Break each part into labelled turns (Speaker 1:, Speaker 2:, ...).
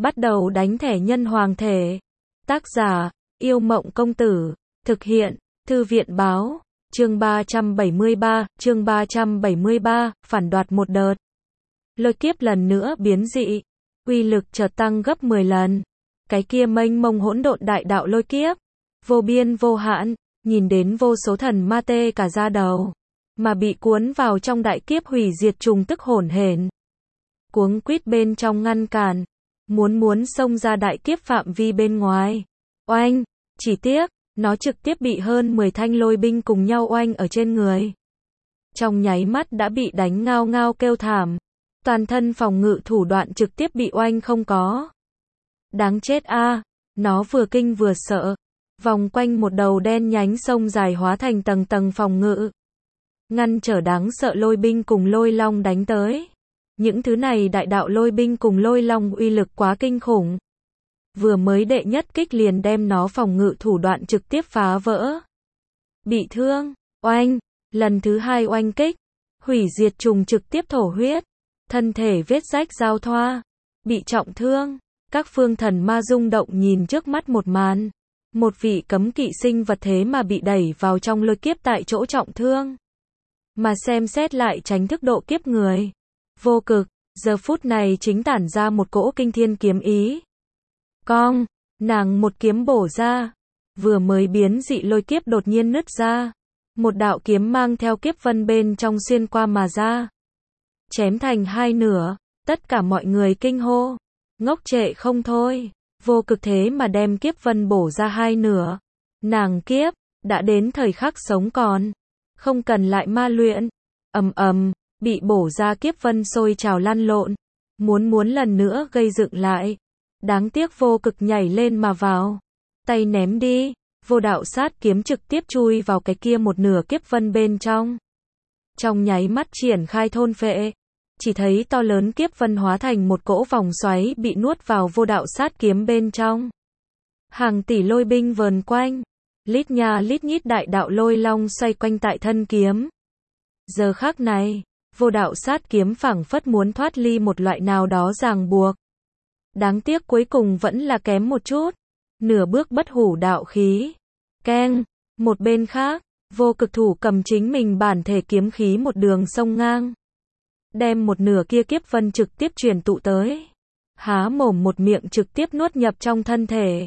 Speaker 1: Bắt đầu đánh thẻ nhân hoàng thể. Tác giả, Yêu Mộng Công Tử. Thực hiện, Thư viện Báo. Chương 373, phản đoạt một đợt. Lôi kiếp lần nữa biến dị. Uy lực chợt tăng gấp 10 lần. Cái kia mênh mông hỗn độn đại đạo lôi kiếp. Vô biên vô hạn, nhìn đến vô số thần ma tê cả da đầu. Mà bị cuốn vào trong đại kiếp hủy diệt trùng tức hổn hển. Cuống quýt bên trong ngăn cản. Muốn xông ra đại kiếp phạm vi bên ngoài. Oanh, chỉ tiếc, nó trực tiếp bị hơn 10 thanh lôi binh cùng nhau oanh ở trên người. Trong nháy mắt đã bị đánh ngao ngao kêu thảm. Toàn thân phòng ngự thủ đoạn trực tiếp bị oanh không có. Đáng chết a, nó vừa kinh vừa sợ. Vòng quanh một đầu đen nhánh sông dài hóa thành tầng tầng phòng ngự. Ngăn trở đáng sợ lôi binh cùng lôi long đánh tới. Những thứ này đại đạo lôi binh cùng lôi long uy lực quá kinh khủng. Vừa mới đệ nhất kích liền đem nó phòng ngự thủ đoạn trực tiếp phá vỡ. Bị thương, oanh, lần thứ hai oanh kích, hủy diệt trùng trực tiếp thổ huyết, thân thể vết rách giao thoa, bị trọng thương, các phương thần ma rung động nhìn trước mắt một màn. Một vị cấm kỵ sinh vật thế mà bị đẩy vào trong lôi kiếp tại chỗ trọng thương. Mà xem xét lại tránh thức độ kiếp người. Vô Cực, giờ phút này chính tản ra một cỗ kinh thiên kiếm ý. Cong, nàng một kiếm bổ ra. Vừa mới biến dị lôi kiếp đột nhiên nứt ra. Một đạo kiếm mang theo kiếp vân bên trong xuyên qua mà ra. Chém thành hai nửa, tất cả mọi người kinh hô. Ngốc trệ không thôi. Vô Cực thế mà đem kiếp vân bổ ra hai nửa. Nàng kiếp, đã đến thời khắc sống còn. Không cần lại ma luyện. Bị bổ ra kiếp vân sôi trào lăn lộn. Muốn lần nữa gây dựng lại. Đáng tiếc Vô Cực nhảy lên mà vào. Tay ném đi. Vô đạo sát kiếm trực tiếp chui vào cái kia một nửa kiếp vân bên trong. Trong nháy mắt triển khai thôn phệ. Chỉ thấy to lớn kiếp vân hóa thành một cỗ vòng xoáy bị nuốt vào vô đạo sát kiếm bên trong. Hàng tỷ lôi binh vờn quanh. Lít nha lít nhít đại đạo lôi long xoay quanh tại thân kiếm. Giờ khắc này, vô đạo sát kiếm phảng phất muốn thoát ly một loại nào đó ràng buộc. Đáng tiếc cuối cùng vẫn là kém một chút. Nửa bước bất hủ đạo khí. Keng, một bên khác, Vô Cực thủ cầm chính mình bản thể kiếm khí một đường sông ngang. Đem một nửa kia kiếp vân trực tiếp truyền tụ tới. Há mồm một miệng trực tiếp nuốt nhập trong thân thể.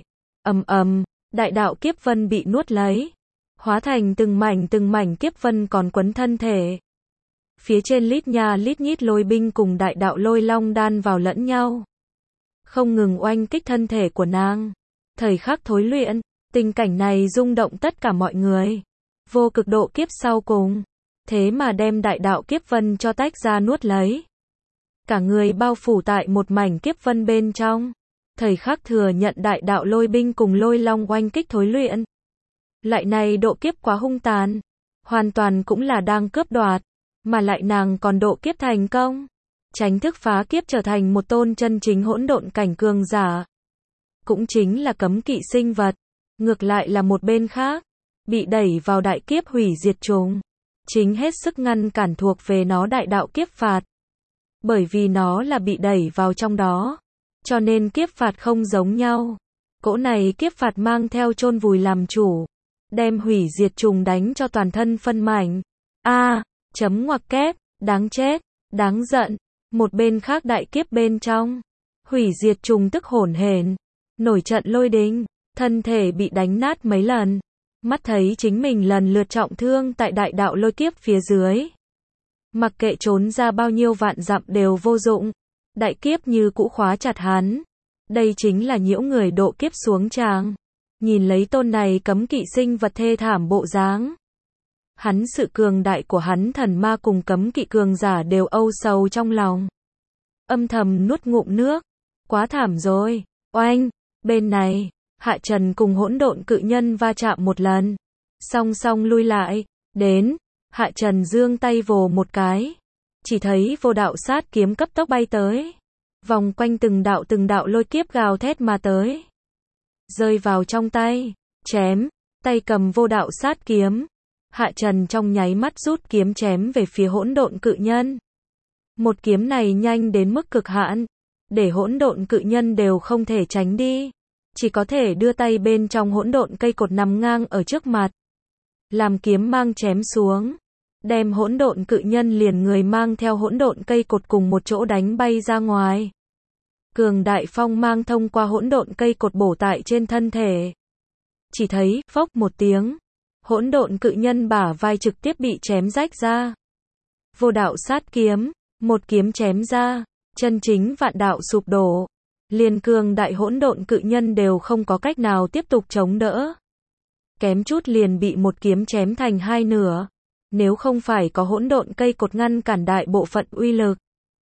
Speaker 1: Đại đạo kiếp vân bị nuốt lấy. Hóa thành từng mảnh kiếp vân còn quấn thân thể. Phía trên lít nha lít nhít lôi binh cùng đại đạo lôi long đan vào lẫn nhau. Không ngừng oanh kích thân thể của nàng. Thời khắc thối luyện, tình cảnh này rung động tất cả mọi người. Vô Cực độ kiếp sau cùng. Thế mà đem đại đạo kiếp vân cho tách ra nuốt lấy. Cả người bao phủ tại một mảnh kiếp vân bên trong. Thời khắc thừa nhận đại đạo lôi binh cùng lôi long oanh kích thối luyện. Lại này độ kiếp quá hung tàn. Hoàn toàn cũng là đang cướp đoạt. Mà lại nàng còn độ kiếp thành công. Tránh thức phá kiếp trở thành một tôn chân chính hỗn độn cảnh cường giả. Cũng chính là cấm kỵ sinh vật. Ngược lại là một bên khác. Bị đẩy vào đại kiếp hủy diệt trùng. Chính hết sức ngăn cản thuộc về nó đại đạo kiếp phạt. Bởi vì nó là bị đẩy vào trong đó. Cho nên kiếp phạt không giống nhau. Cỗ này kiếp phạt mang theo chôn vùi làm chủ. Đem hủy diệt trùng đánh cho toàn thân phân mảnh. Chấm ngoặc kép, đáng chết, đáng giận. Một bên khác đại kiếp bên trong. Hủy diệt trùng tức hổn hển. Nổi trận lôi đình. Thân thể bị đánh nát mấy lần. Mắt thấy chính mình lần lượt trọng thương tại đại đạo lôi kiếp phía dưới. Mặc kệ trốn ra bao nhiêu vạn dặm đều vô dụng. Đại kiếp như cũ khóa chặt hắn. Đây chính là nhiễu người độ kiếp xuống tràng. Nhìn lấy tôn này cấm kỵ sinh vật thê thảm bộ dáng. Hắn sự cường đại của hắn thần ma cùng cấm kỵ cường giả đều âu sầu trong lòng. Âm thầm nuốt ngụm nước. Quá thảm rồi. Oanh, bên này. Hạ Trần cùng hỗn độn cự nhân va chạm một lần. Song song lui lại. Đến. Hạ Trần giương tay vồ một cái. Chỉ thấy vô đạo sát kiếm cấp tốc bay tới. Vòng quanh từng đạo lôi kiếp gào thét mà tới. Rơi vào trong tay. Chém. Tay cầm vô đạo sát kiếm. Hạ Trần trong nháy mắt rút kiếm chém về phía hỗn độn cự nhân. Một kiếm này nhanh đến mức cực hạn. để hỗn độn cự nhân đều không thể tránh đi. Chỉ có thể đưa tay bên trong hỗn độn cây cột nằm ngang ở trước mặt. Làm kiếm mang chém xuống. Đem hỗn độn cự nhân liền người mang theo hỗn độn cây cột cùng một chỗ đánh bay ra ngoài. Cường đại phong mang thông qua hỗn độn cây cột bổ tại trên thân thể. Chỉ thấy, phốc một tiếng. Hỗn độn cự nhân bả vai trực tiếp bị chém rách ra. Vô đạo sát kiếm. Một kiếm chém ra. Chân chính vạn đạo sụp đổ. Liền cường đại hỗn độn cự nhân đều không có cách nào tiếp tục chống đỡ. Kém chút liền bị một kiếm chém thành hai nửa. Nếu không phải có hỗn độn cây cột ngăn cản đại bộ phận uy lực.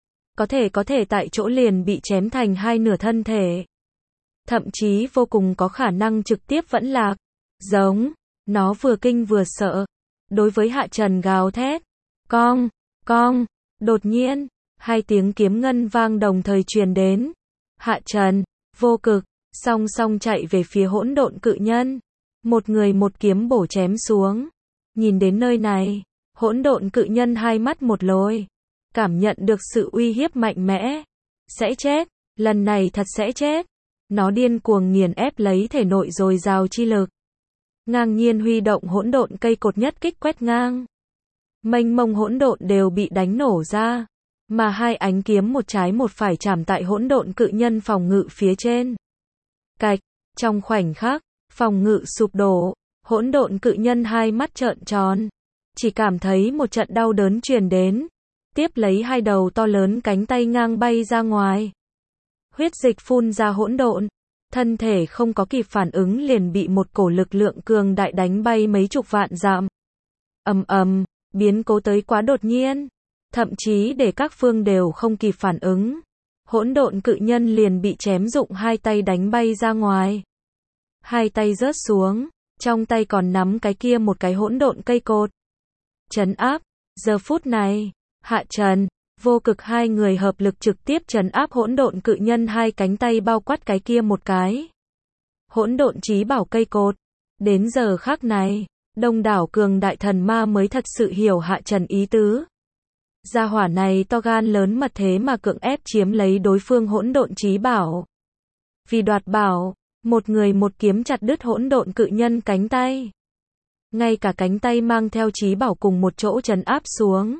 Speaker 1: Có thể tại chỗ liền bị chém thành hai nửa thân thể. Thậm chí vô cùng có khả năng trực tiếp vẫn lạc. Giống. Nó vừa kinh vừa sợ. Đối với Hạ Trần gào thét. Cong, cong. Đột nhiên. Hai tiếng kiếm ngân vang đồng thời truyền đến. Hạ Trần, Vô Cực, song song chạy về phía hỗn độn cự nhân. Một người một kiếm bổ chém xuống. Nhìn đến nơi này, hỗn độn cự nhân hai mắt một lồi. Cảm nhận được sự uy hiếp mạnh mẽ. Sẽ chết, lần này thật sẽ chết. Nó điên cuồng nghiền ép lấy thể nội dồi dào chi lực. Ngang nhiên huy động hỗn độn cây cột nhất kích quét ngang. Mênh mông hỗn độn đều bị đánh nổ ra. Mà hai ánh kiếm một trái một phải chạm tại hỗn độn cự nhân phòng ngự phía trên. Cạch, trong khoảnh khắc, phòng ngự sụp đổ, hỗn độn cự nhân hai mắt trợn tròn. Chỉ cảm thấy một trận đau đớn truyền đến. Tiếp lấy hai đầu to lớn cánh tay ngang bay ra ngoài. Huyết dịch phun ra hỗn độn. Thân thể không có kịp phản ứng liền bị một cổ lực lượng cường đại đánh bay mấy chục vạn dặm. Ầm ầm, biến cố tới quá đột nhiên. Thậm chí để các phương đều không kịp phản ứng. Hỗn độn cự nhân liền bị chém rụng hai tay đánh bay ra ngoài. Hai tay rớt xuống, trong tay còn nắm cái kia một cái hỗn độn cây cột. Trấn áp, giờ phút này, Hạ Trần, Vô Cực hai người hợp lực trực tiếp trấn áp hỗn độn cự nhân hai cánh tay bao quát cái kia một cái. Hỗn độn chí bảo cây cột. Đến giờ khắc này, đông đảo cường đại thần ma mới thật sự hiểu Hạ Trần ý tứ. Gia hỏa này to gan lớn mật thế mà cưỡng ép chiếm lấy đối phương hỗn độn chí bảo. Vì đoạt bảo, một người một kiếm chặt đứt hỗn độn cự nhân cánh tay. Ngay cả cánh tay mang theo chí bảo cùng một chỗ trấn áp xuống.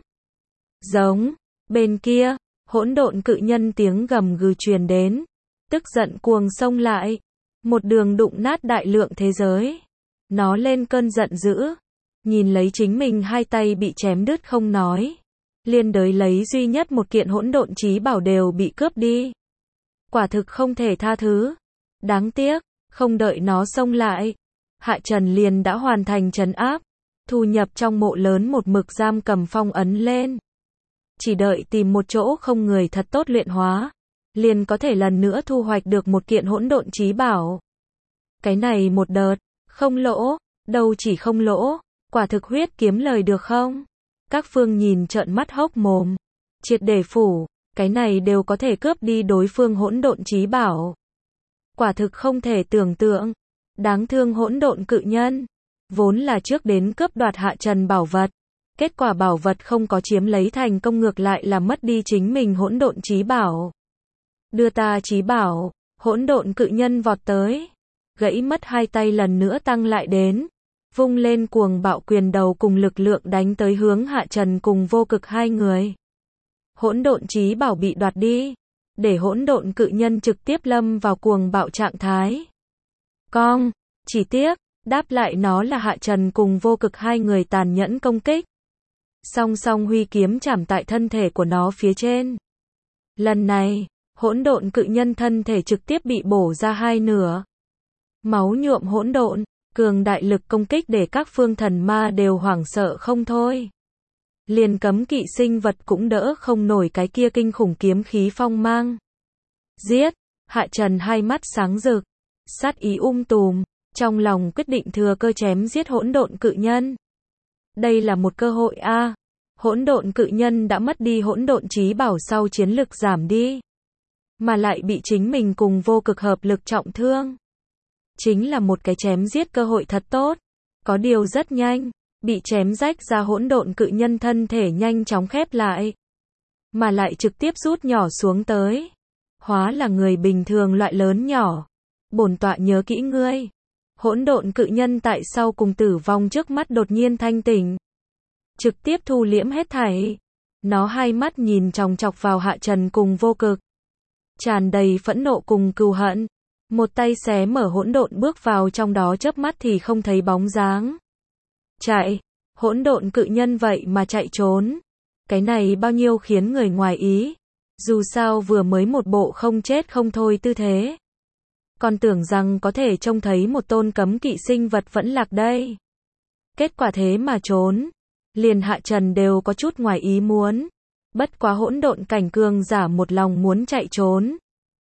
Speaker 1: Giống, bên kia, hỗn độn cự nhân tiếng gầm gừ truyền đến. Tức giận cuồng xông lại. Một đường đụng nát đại lượng thế giới. Nó lên cơn giận dữ. Nhìn lấy chính mình hai tay bị chém đứt không nói. Liên đới lấy duy nhất một kiện hỗn độn chí bảo đều bị cướp đi. Quả thực không thể tha thứ. Đáng tiếc, không đợi nó xông lại. Hạ Trần liền đã hoàn thành trấn áp. Thu nhập trong mộ lớn một mực giam cầm phong ấn lên. Chỉ đợi tìm một chỗ không người thật tốt luyện hóa. Liền có thể lần nữa thu hoạch được một kiện hỗn độn chí bảo. Cái này một đợt, không lỗ, đâu chỉ không lỗ, quả thực huyết kiếm lời được không? Các phương nhìn trợn mắt hốc mồm. Triệt để phủ, cái này đều có thể cướp đi đối phương hỗn độn chí bảo. Quả thực không thể tưởng tượng. Đáng thương hỗn độn cự nhân. Vốn là trước đến cướp đoạt Hạ Trần bảo vật. Kết quả bảo vật không có chiếm lấy thành công ngược lại là mất đi chính mình hỗn độn chí bảo. Đưa ta chí bảo, hỗn độn cự nhân vọt tới. Gãy mất hai tay lần nữa tăng lại đến. Vung lên cuồng bạo quyền đầu cùng lực lượng đánh tới hướng Hạ Trần cùng Vô Cực hai người. Hỗn độn chí bảo bị đoạt đi. Để hỗn độn cự nhân trực tiếp lâm vào cuồng bạo trạng thái. Cong, chỉ tiếc, đáp lại nó là Hạ Trần cùng Vô Cực hai người tàn nhẫn công kích. Song song huy kiếm chạm tại thân thể của nó phía trên. Lần này, hỗn độn cự nhân thân thể trực tiếp bị bổ ra hai nửa. Máu nhuộm hỗn độn, cường đại lực công kích để các phương thần ma đều hoảng sợ không thôi. Liền cấm kỵ sinh vật cũng đỡ không nổi cái kia kinh khủng kiếm khí phong mang. Giết, Hạ Trần hai mắt sáng rực, sát ý tùm, trong lòng quyết định thừa cơ chém giết hỗn độn cự nhân. Đây là một cơ hội a. Hỗn độn cự nhân đã mất đi hỗn độn chí bảo sau chiến lực giảm đi, mà lại bị chính mình cùng Vô Cực hợp lực trọng thương. Chính là một cái chém giết cơ hội thật tốt. Có điều rất nhanh, bị chém rách ra hỗn độn cự nhân thân thể nhanh chóng khép lại, mà lại trực tiếp rút nhỏ xuống tới. Hóa là người bình thường loại lớn nhỏ. Bổn tọa nhớ kỹ ngươi. Hỗn độn cự nhân tại sau cùng tử vong trước mắt đột nhiên thanh tỉnh. Trực tiếp thu liễm hết thảy. Nó hai mắt nhìn chòng chọc vào Hạ Trần cùng Vô Cực. Tràn đầy phẫn nộ cùng cừu hận. Một tay xé mở hỗn độn bước vào trong đó chớp mắt thì không thấy bóng dáng. Chạy. Hỗn độn cự nhân vậy mà chạy trốn. Cái này bao nhiêu khiến người ngoài ý. Dù sao vừa mới một bộ không chết không thôi tư thế. Còn tưởng rằng có thể trông thấy một tôn cấm kỵ sinh vật vẫn lạc đây. Kết quả thế mà trốn. Liền Hạ Trần đều có chút ngoài ý muốn. Bất quá hỗn độn cảnh cường giả một lòng muốn chạy trốn.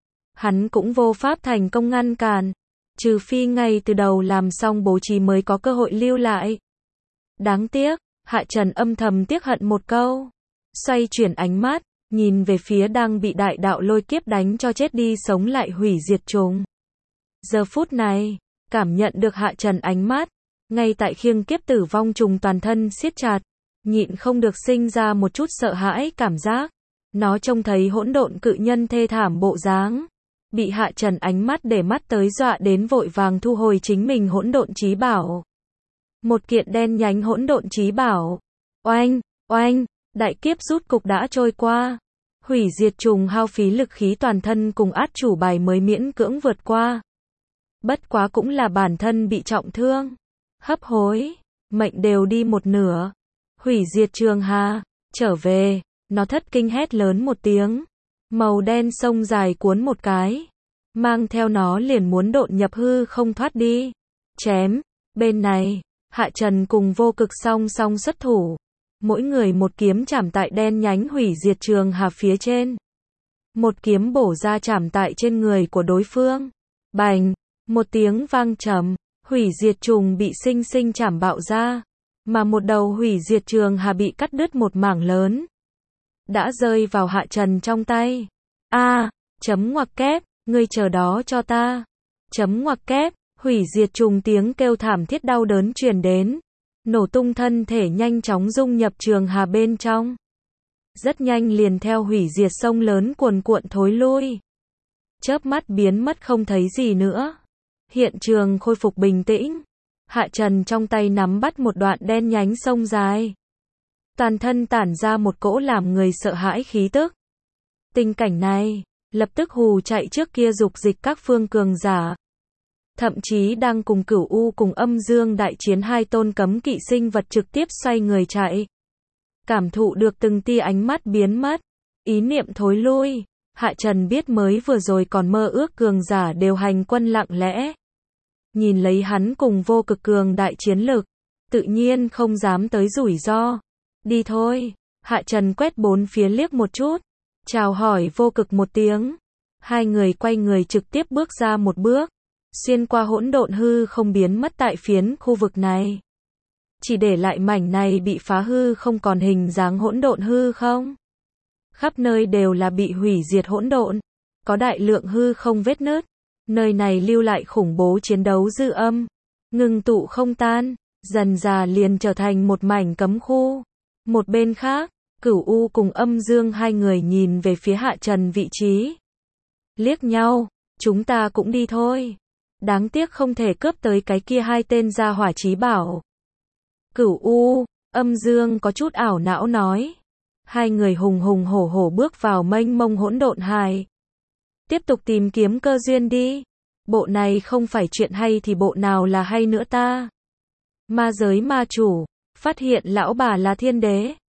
Speaker 1: Hắn cũng vô pháp thành công ngăn cản. Trừ phi ngay từ đầu làm xong bố trí mới có cơ hội lưu lại. Đáng tiếc, Hạ Trần âm thầm tiếc hận một câu. Xoay chuyển ánh mắt, nhìn về phía đang bị đại đạo lôi kiếp đánh cho chết đi sống lại hủy diệt trùng. Giờ phút này, cảm nhận được Hạ Trần ánh mắt, ngay tại khiêng kiếp tử vong trùng toàn thân siết chặt, nhịn không được sinh ra một chút sợ hãi cảm giác. Nó trông thấy hỗn độn cự nhân thê thảm bộ dáng, bị Hạ Trần ánh mắt để mắt tới dọa đến vội vàng thu hồi chính mình hỗn độn chí bảo. Một kiện đen nhánh hỗn độn chí bảo. Oanh, oanh, đại kiếp rút cục đã trôi qua. Hủy diệt trùng hao phí lực khí toàn thân cùng át chủ bài mới miễn cưỡng vượt qua. Bất quá cũng là bản thân bị trọng thương, hấp hối, mệnh đều đi một nửa. Hủy diệt trường hà, trở về, nó thất kinh hét lớn một tiếng. Màu đen sông dài cuốn một cái, mang theo nó liền muốn độn nhập hư không thoát đi. Chém, bên này, Hạ Trần cùng Vô Cực song song xuất thủ. Mỗi người một kiếm chảm tại đen nhánh hủy diệt trường hà phía trên. Một kiếm bổ ra chảm tại trên người của đối phương. Bành, một tiếng vang trầm, hủy diệt trùng bị sinh sinh chảm bạo ra. Mà một đầu hủy diệt trường hà bị cắt đứt một mảng lớn. Đã rơi vào Hạ Trần trong tay. Chấm ngoặc kép, ngươi chờ đó cho ta. Chấm ngoặc kép, hủy diệt trùng tiếng kêu thảm thiết đau đớn truyền đến. Nổ tung thân thể nhanh chóng dung nhập trường hà bên trong. Rất nhanh liền theo hủy diệt sông lớn cuồn cuộn thối lui. Chớp mắt biến mất không thấy gì nữa. Hiện trường khôi phục bình tĩnh. Hạ Trần trong tay nắm bắt một đoạn đen nhánh sông dài. Toàn thân tản ra một cỗ làm người sợ hãi khí tức. Tình cảnh này, lập tức hù chạy trước kia dục dịch các phương cường giả. Thậm chí đang cùng Cửu U cùng Âm Dương đại chiến hai tôn cấm kỵ sinh vật trực tiếp xoay người chạy. Cảm thụ được từng tia ánh mắt biến mất, ý niệm thối lui, Hạ Trần biết mới vừa rồi còn mơ ước cường giả đều hành quân lặng lẽ. Nhìn lấy hắn cùng Vô Cực cường đại chiến lực, tự nhiên không dám tới rủi ro. Đi thôi, Hạ Trần quét bốn phía liếc một chút, chào hỏi Vô Cực một tiếng. Hai người quay người trực tiếp bước ra một bước, xuyên qua hỗn độn hư không biến mất tại phiến khu vực này. Chỉ để lại mảnh này bị phá hư không còn hình dáng hỗn độn hư không. Khắp nơi đều là bị hủy diệt hỗn độn, có đại lượng hư không vết nứt. Nơi này lưu lại khủng bố chiến đấu dư âm, ngừng tụ không tan, dần dà liền trở thành một mảnh cấm khu. Một bên khác, Cửu U cùng Âm Dương hai người nhìn về phía Hạ Trần vị trí. Liếc nhau, chúng ta cũng đi thôi. Đáng tiếc không thể cướp tới cái kia hai tên gia hỏa chí bảo. Cửu U, Âm Dương có chút ảo não nói. Hai người hùng hùng hổ hổ bước vào mênh mông hỗn độn hải. Tiếp tục tìm kiếm cơ duyên đi. Bộ này không phải chuyện hay thì bộ nào là hay nữa ta. Ma giới ma chủ, phát hiện lão bà là thiên đế.